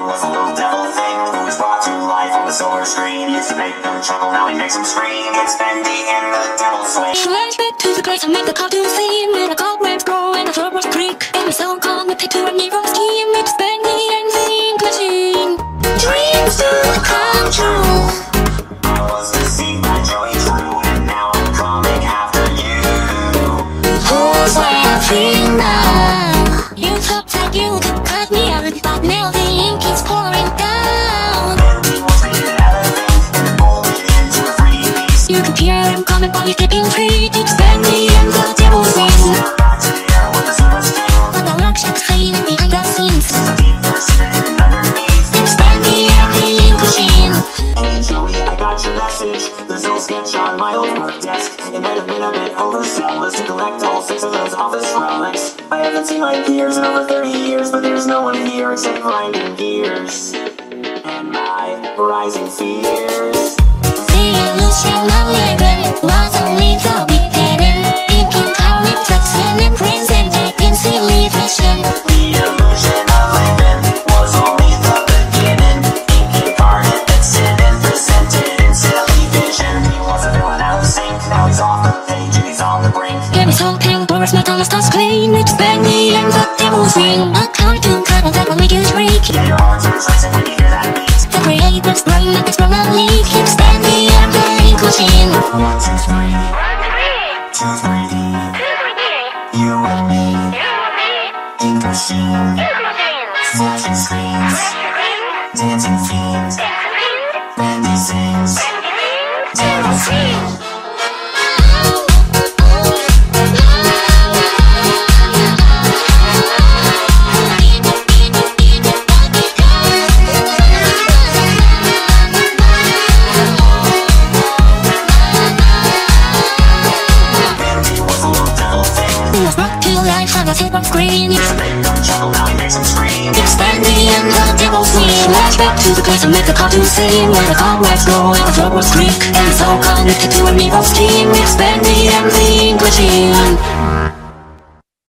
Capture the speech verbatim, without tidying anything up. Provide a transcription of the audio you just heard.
was a little devil thing who was brought to life on the silver screen. Used to make them chuckle, now he makes them scream. It's Bendy and the Devil's Swing. Flashback to the grace and make the cartoon scene where the cobwebs grow and the floorboards creak. And the sound connected to an evil scheme. It's Bendy and the Ink Machine. Dreams do come true. I was deceived by Joey True, and now I'm coming after you. Who's laughing now? You thought that you could cut me out, but now the ink is pouring down. Bendy was created out of ink and molded into a free beast. You can hear him coming, but he's getting free. It's Bendy and the Devil's Wing. Back to the air with a silver skin. But the rock shakes fading behind the scenes. The deep is hidden underneath. It's Bendy and the Ink Machine. Hey Joey, I got your message. There's no sketch on my old work desk. It might have been a bit overzealous to collect all six of those office relics. I haven't seen my peers in over thirty years, but there's no one here except grinding gears and my rising fears. The illusion of living was only the beginning. Inking comic trucks and imprints and taking silly vision. The illusion of living was only the beginning. Inking carded mixing and presented in silly vision. He was a villain out of sync, now he's off the page and he's on the brink. Give me something, doors, my tongue starts clean. It's Bendy and the Devil's Wing. A cartoon cuddle that will make you shriek. Yeah, your heart turns racing when you hear that beat. The creators run like it's from a leak. It's Bendy and the Ink Machine. One, two, three, two, three D. You and me, Ink Machine, flashing screens, dancing fiends, Bendy sings, Devil sings. Silver screen. Used to make them chuckle, now he makes them scream. It's Bendy and the Devil's Wing. Flashback to the place and make the cartoon scene where the cobwebs grow and the floorboards creak. And it's all connected to an evil scheme. It's Bendy and the Ink Machine.